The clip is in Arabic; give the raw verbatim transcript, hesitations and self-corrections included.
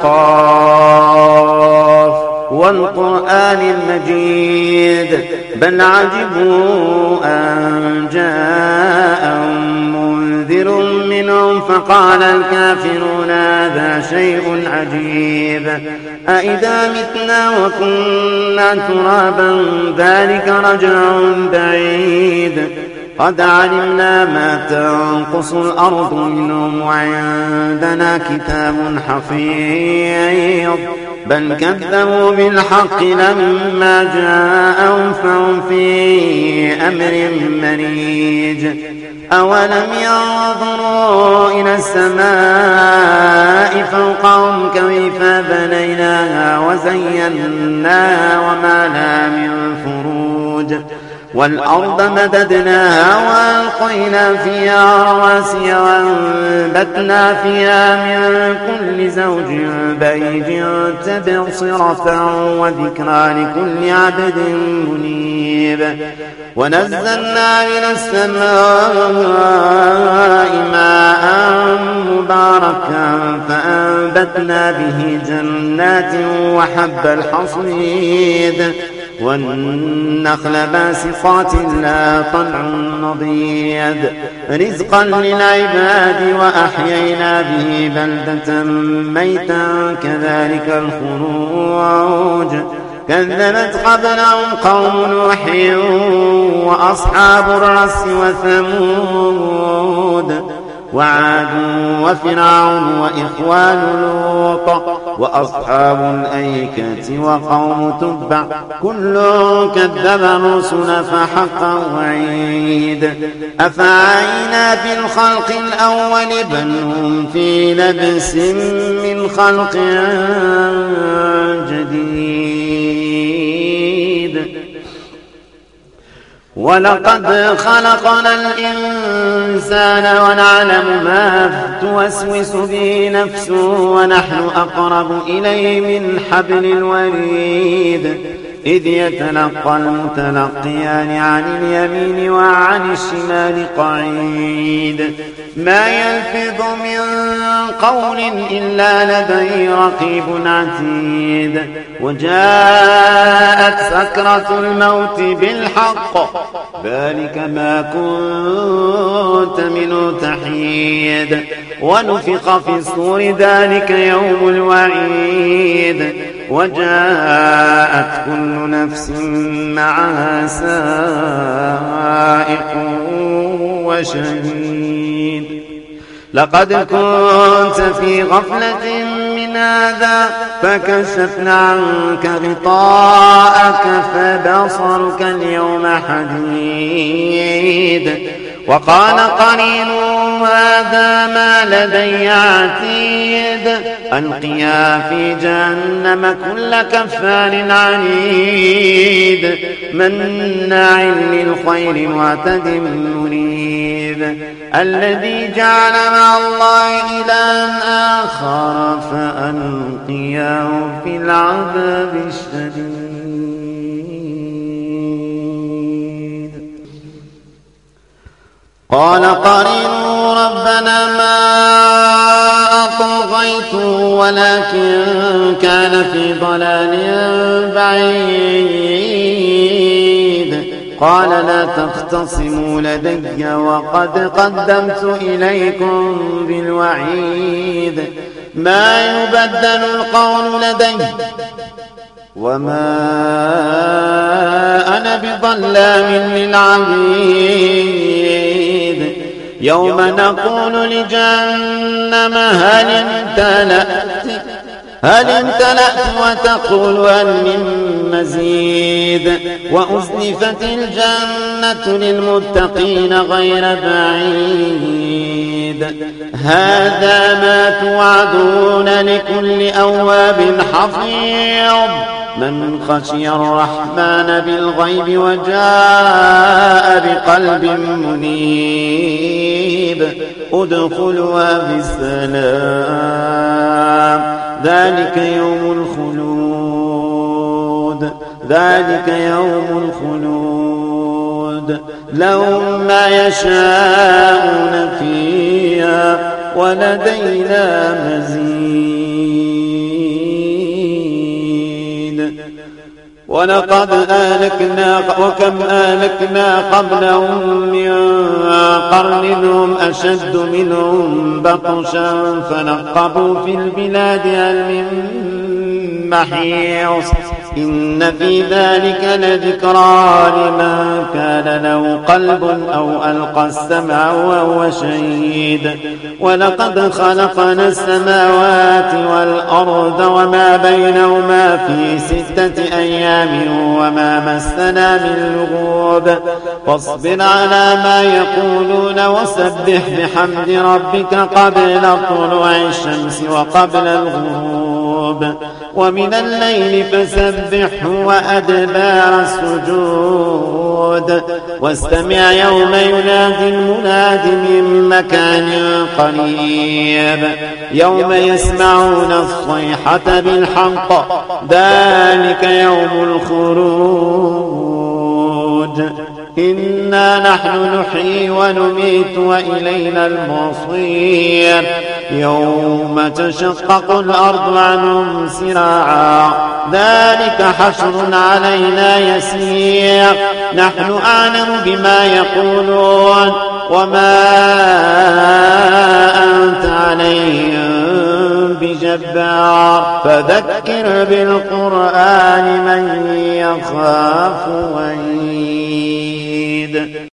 قاف والقرآن المجيد بل عجبوا أن جاءهم منذر منهم فقال الكافرون هذا شيء عجيب أإذا متنا وكنا ترابا ذلك رجع بعيد قد علمنا ما تنقص الأرض منهم وعندنا كتاب حفيظ بل كذبوا بالحق لما جاءهم فهم في أمر مريج أولم ينظروا إلى السماء فوقهم كيف بنيناها وزيناها وما لها من فروج والأرض مددناها وألقينا فيها رواسي وأنبتنا فيها من كل زوج بهيج تبصرة وذكرى لكل عبد منيب ونزلنا من السماء ماء مباركا فأنبتنا به جنات وحب الحصيد والنخل باسقات لا طلع نضيد رزقا للعباد وأحيينا به بلدة ميتا كذلك الخروج كذبت قبلهم قوم نوح وأصحاب الرس وثمود وعاد وفرعون وإخوان لوط وأصحاب الأيكة وقوم تبع كل كذب الرسل فحق وعيد أفعينا بالخلق الأول بل هم في لبس من خلق جديد ولقد خلقنا الإنسان ونعلم ما توسوس به نفسه ونحن أقرب إليه من حبل الوريد إذ يتلقى المتلقيان عن اليمين وعن الشمال قعيد ما يلفظ من قول إلا لديه رقيب عتيد وجاءت سكرة الموت بالحق ذلك ما كنت منه تحيد ونفخ في الصور ذلك يوم الوعيد وجاءت كل نفس معها سائق وشهيد لقد كنت في غفلة من هذا فكشفنا عنك غطاءك فبصرك اليوم حديد وقال قرينه هذا ما لدي عتيد ألقيا في جهنم كل كفار عنيد مناع للخير معتد مريب الذي جعل مع الله إلها آخر فألقياه في العذاب الشديد قال قرينه ربنا ما أطغيته ولكن كان في ضلال بعيد قال لا تختصموا لدي وقد قدمت إليكم بالوعيد ما يبدل القول لدي وما أنا بظلام للعبيد يوم نقول لجهنم هل امتلأت هل امتلأت وتقول هل من مزيد وأزلفت الجنة للمتقين غير بعيد هذا ما توعدون لكل أواب حفيظ من خشي الرحمن بالغيب وجاء بقلب منيب ادخلوا بسلام ذلك يوم الخلود ذلك يوم الخلود لهم ما يشاءون فيها ولدينا مزيد ولقد أهلكنا وكم أهلكنا قبلهم من قرن هم أشد منهم بطشا فنقبوا في البلاد هل من محيص إن في ذلك لذكرى لمن كان له قلب أو ألقى السمع وهو شهيد ولقد خلقنا السماوات والأرض وما بينهما في ستة أيام وما مسنا من لغوب فاصبر على ما يقولون وسبح بحمد ربك قبل طلوع الشمس وقبل الغروب ومن الليل فسبحه وأدبار السجود واستمع يوم ينادي المناد من مكان قريب يوم يسمعون الصيحة بالحق ذلك يوم الخروج إنا نحن نحيي ونميت وإلينا المصير يوم تشقق الأرض عنهم سراعا ذلك حشر علينا يسير نحن أعلم بما يقولون وما أنت عليهم بجبار فذكر بالقرآن من يخاف وعيد